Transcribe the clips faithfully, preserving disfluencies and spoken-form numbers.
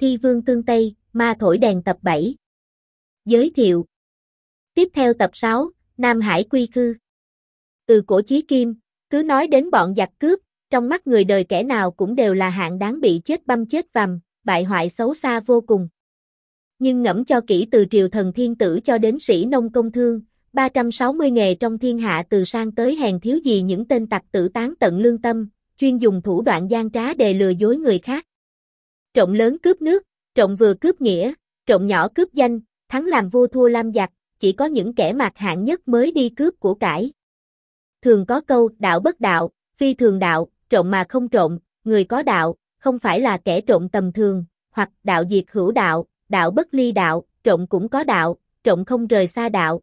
Thi Vương Tương Tây, Ma Thổi Đèn tập bảy. Giới thiệu. Tiếp theo tập sáu, Nam Hải Quy Khư. Từ cổ chí kim, cứ nói đến bọn giặc cướp, trong mắt người đời kẻ nào cũng đều là hạng đáng bị chết băm chết vằm, bại hoại xấu xa vô cùng. Nhưng ngẫm cho kỹ từ triều thần thiên tử cho đến sĩ nông công thương, ba trăm sáu mươi nghề trong thiên hạ từ sang tới hèn thiếu gì những tên tặc tử tán tận lương tâm, chuyên dùng thủ đoạn gian trá để lừa dối người khác. Trộm lớn cướp nước, trộm vừa cướp nghĩa, trộm nhỏ cướp danh, thắng làm vua thua làm giặc, chỉ có những kẻ mạt hạng nhất mới đi cướp của cải. Thường có câu đạo bất đạo, phi thường đạo, trộm mà không trộm, người có đạo, không phải là kẻ trộm tầm thường, hoặc đạo diệt hữu đạo, đạo bất ly đạo, trộm cũng có đạo, trộm không rời xa đạo.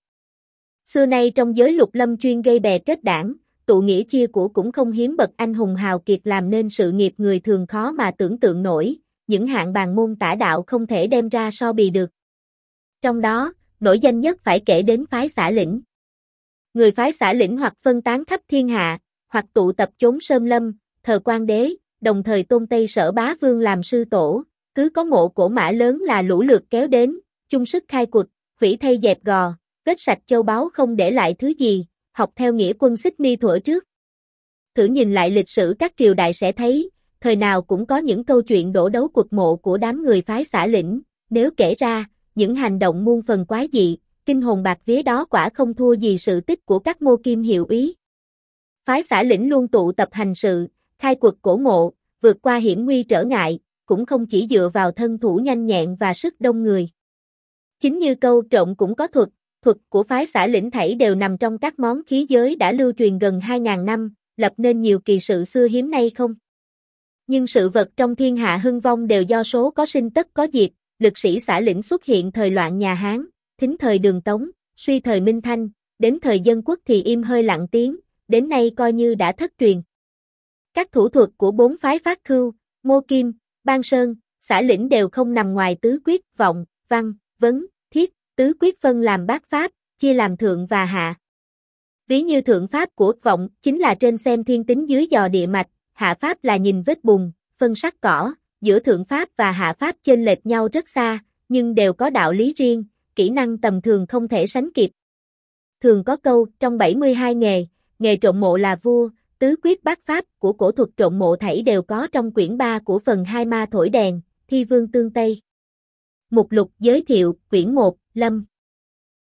Xưa nay trong giới lục lâm chuyên gây bè kết đảng, tụ nghĩa chia của cũng không hiếm bậc anh hùng hào kiệt làm nên sự nghiệp người thường khó mà tưởng tượng nổi, những hạng bàn môn tả đạo không thể đem ra so bì được. Trong đó, nổi danh nhất phải kể đến phái Xả Lĩnh. Người phái Xả Lĩnh hoặc phân tán khắp thiên hạ, hoặc tụ tập chốn sơn lâm, thờ quan đế, đồng thời tôn Tây Sở Bá Vương làm sư tổ, cứ có mộ cổ mã lớn là lũ lượt kéo đến, chung sức khai cuộc, hủy thay dẹp gò, vết sạch châu báu không để lại thứ gì, học theo nghĩa quân Xích Mi thuở trước. Thử nhìn lại lịch sử các triều đại sẽ thấy, thời nào cũng có những câu chuyện đổ đấu cuộc mộ của đám người phái Xả Lĩnh, nếu kể ra, những hành động muôn phần quái dị, kinh hồn bạt vía đó quả không thua gì sự tích của các mô kim hiệu úy. Phái Xả Lĩnh luôn tụ tập hành sự, khai cuộc cổ mộ, vượt qua hiểm nguy trở ngại, cũng không chỉ dựa vào thân thủ nhanh nhẹn và sức đông người. Chính như câu trộm cũng có thuật, thuật của phái Xả Lĩnh thảy đều nằm trong các món khí giới đã lưu truyền gần hai ngàn năm, lập nên nhiều kỳ sự xưa hiếm nay không. Nhưng sự vật trong thiên hạ hưng vong đều do số có sinh tất có diệt, lực sĩ Xả Lĩnh xuất hiện thời loạn nhà Hán, thính thời Đường Tống, suy thời Minh Thanh, đến thời Dân Quốc thì im hơi lặng tiếng, đến nay coi như đã thất truyền. Các thủ thuật của bốn phái Phát Khưu, Mô Kim, Ban Sơn, Xả Lĩnh đều không nằm ngoài tứ quyết, vọng, văn, vấn, thiết, tứ quyết phân làm bát pháp, chia làm thượng và hạ. Ví như thượng pháp của vọng chính là trên xem thiên tính dưới dò địa mạch, hạ pháp là nhìn vết bùn, phân sắc cỏ, giữa thượng pháp và hạ pháp chênh lệch nhau rất xa, nhưng đều có đạo lý riêng, kỹ năng tầm thường không thể sánh kịp. Thường có câu, trong bảy mươi hai nghề, nghề trộm mộ là vua, tứ quyết bát pháp của cổ thuật trộm mộ thảy đều có trong quyển ba của phần hai Ma Thổi Đèn, Thi Vương Tương Tây. Mục lục giới thiệu, quyển một, Lâm.